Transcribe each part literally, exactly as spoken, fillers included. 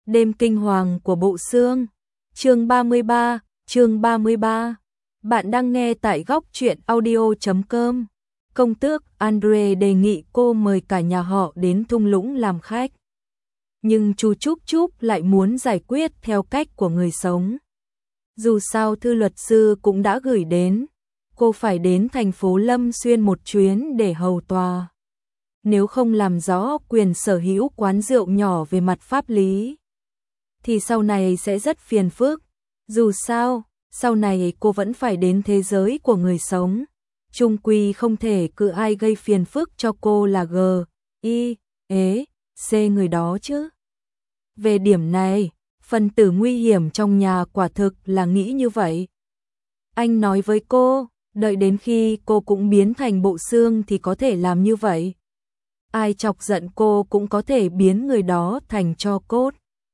Đêm kinh hoàng của Bộ Xương. Chương ba mươi ba, chương ba mươi ba. Bạn đang nghe tại góc truyện audio chấm com. Công tước Andre đề nghị cô mời cả nhà họ đến thung lũng làm khách. Nhưng chú Trúc Trúc lại muốn giải quyết theo cách của người sống. Dù sao thư luật sư cũng đã gửi đến, cô phải đến thành phố Lâm Xuyên một chuyến để hầu tòa. Nếu không làm rõ quyền sở hữu quán rượu nhỏ về mặt pháp lý, thì sau này sẽ rất phiền phức. Dù sao, sau này cô vẫn phải đến thế giới của người sống. Chung quy không thể cứ ai gây phiền phức cho cô là G, I, ế, C người đó chứ. Về điểm này, phần tử nguy hiểm trong nhà quả thực là nghĩ như vậy. Anh nói với cô, đợi đến khi cô cũng biến thành Bộ Xương thì có thể làm như vậy. Ai chọc giận cô cũng có thể biến người đó thành tro cốt.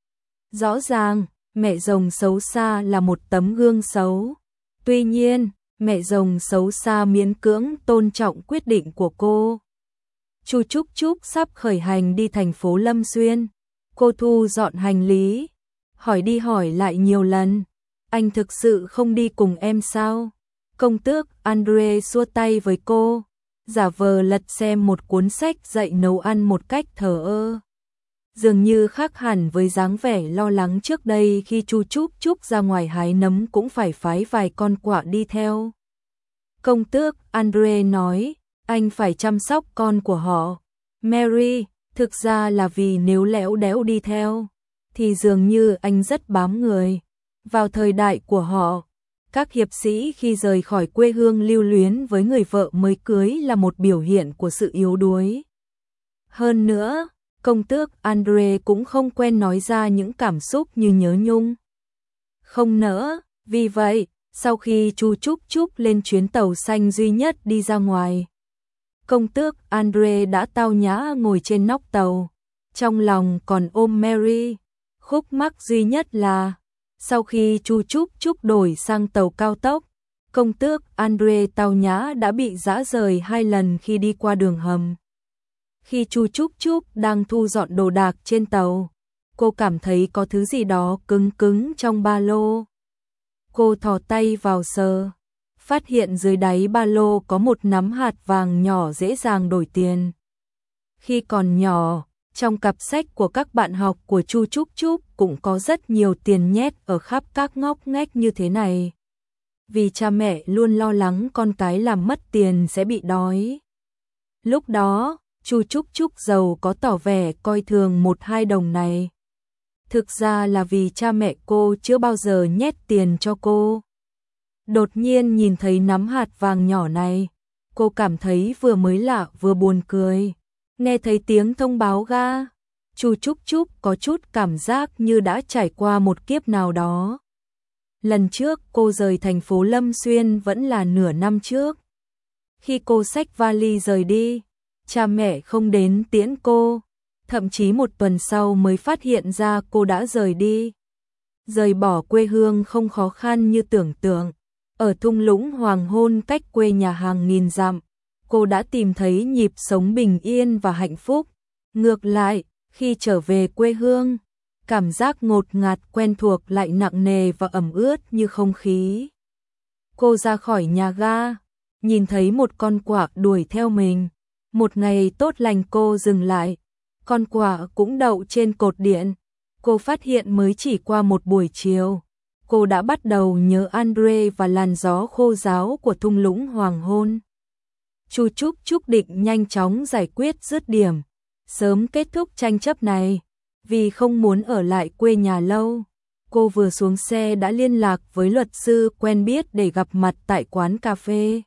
Rõ ràng, mẹ rồng xấu xa là một tấm gương xấu. Tuy nhiên, mẹ rồng xấu xa miễn cưỡng tôn trọng quyết định của cô. Chu Trúc Trúc sắp khởi hành đi thành phố Lâm Xuyên. Cô thu dọn hành lý, hỏi đi hỏi lại nhiều lần. Anh thực sự không đi cùng em sao? Công tước Andre xua tay với cô, giả vờ lật xem một cuốn sách dạy nấu ăn một cách thờ ơ. Dường như khác hẳn với dáng vẻ lo lắng trước đây khi Chu Trúc Trúc ra ngoài hái nấm cũng phải phái vài con quạ đi theo. Công tước Andre nói, anh phải chăm sóc con của họ. Mary, thực ra là vì nếu lẽo đẽo đi theo, thì dường như anh rất bám người. Vào thời đại của họ, các hiệp sĩ khi rời khỏi quê hương lưu luyến với người vợ mới cưới là một biểu hiện của sự yếu đuối. Hơn nữa, công tước Andre cũng không quen nói ra những cảm xúc như nhớ nhung, không nỡ. Vì vậy, sau khi Chu Trúc Trúc lên chuyến tàu xanh duy nhất đi ra ngoài, công tước Andre đã tao nhã ngồi trên nóc tàu, trong lòng còn ôm Mary. Khúc mắc duy nhất là, sau khi Chu Trúc Trúc đổi sang tàu cao tốc, công tước Andre tao nhã đã bị giã rời hai lần khi đi qua đường hầm. Khi Chu Trúc Trúc đang thu dọn đồ đạc trên tàu, cô cảm thấy có thứ gì đó cứng cứng trong ba lô. Cô thò tay vào sờ, phát hiện dưới đáy ba lô có một nắm hạt vàng nhỏ dễ dàng đổi tiền. Khi còn nhỏ, trong cặp sách của các bạn học của Chu Trúc Trúc cũng có rất nhiều tiền nhét ở khắp các ngóc ngách như thế này. Vì cha mẹ luôn lo lắng con cái làm mất tiền sẽ bị đói. Lúc đó, Chu Trúc Trúc giàu có tỏ vẻ coi thường một hai đồng này. Thực ra là vì cha mẹ cô chưa bao giờ nhét tiền cho cô. Đột nhiên nhìn thấy nắm hạt vàng nhỏ này, cô cảm thấy vừa mới lạ vừa buồn cười. Nghe thấy tiếng thông báo ga, Chu Trúc Trúc có chút cảm giác như đã trải qua một kiếp nào đó. Lần trước cô rời thành phố Lâm Xuyên vẫn là nửa năm trước. Khi cô xách vali rời đi, cha mẹ không đến tiễn cô, thậm chí một tuần sau mới phát hiện ra cô đã rời đi. Rời bỏ quê hương không khó khăn như tưởng tượng. Ở thung lũng hoàng hôn cách quê nhà hàng nghìn dặm, cô đã tìm thấy nhịp sống bình yên và hạnh phúc. Ngược lại, khi trở về quê hương, cảm giác ngột ngạt quen thuộc lại nặng nề và ẩm ướt như không khí. Cô ra khỏi nhà ga, nhìn thấy một con quạ đuổi theo mình. Một ngày tốt lành cô dừng lại, con quạ cũng đậu trên cột điện. Cô phát hiện mới chỉ qua một buổi chiều, cô đã bắt đầu nhớ Andre và làn gió khô ráo của thung lũng hoàng hôn. Chu Trúc Trúc định nhanh chóng giải quyết dứt điểm, sớm kết thúc tranh chấp này. Vì không muốn ở lại quê nhà lâu, cô vừa xuống xe đã liên lạc với luật sư quen biết để gặp mặt tại quán cà phê.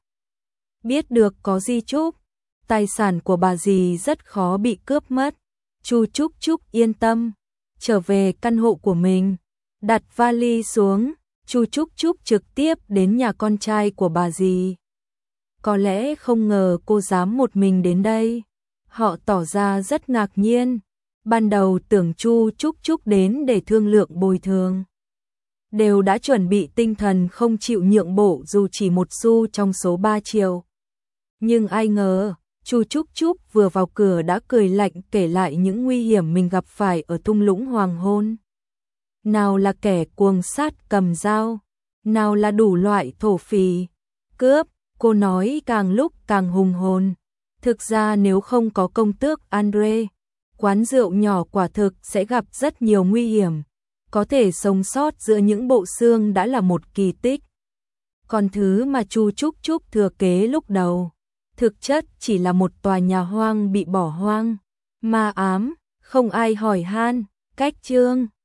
Biết được có di chúc, tài sản của bà dì rất khó bị cướp mất. Chu Trúc Trúc yên tâm, trở về căn hộ của mình, đặt vali xuống, Chu Trúc Trúc trực tiếp đến nhà con trai của bà dì. Có lẽ không ngờ cô dám một mình đến đây. Họ tỏ ra rất ngạc nhiên. Ban đầu tưởng Chu Trúc Trúc đến để thương lượng bồi thường. Đều đã chuẩn bị tinh thần không chịu nhượng bộ dù chỉ một xu trong số ba triệu. Nhưng ai ngờ, Chu Trúc Trúc vừa vào cửa đã cười lạnh kể lại những nguy hiểm mình gặp phải ở thung lũng hoàng hôn. nào là kẻ cuồng sát cầm dao, nào là đủ loại thổ phỉ, cướp, cô nói càng lúc càng hùng hồn. Thực ra nếu không có công tước Andre, quán rượu nhỏ quả thực sẽ gặp rất nhiều nguy hiểm. Có thể sống sót giữa những bộ xương đã là một kỳ tích. Còn thứ mà Chu Trúc Trúc thừa kế lúc đầu, thực chất chỉ là một tòa nhà hoang bị bỏ hoang, ma ám, không ai hỏi han, cách chương.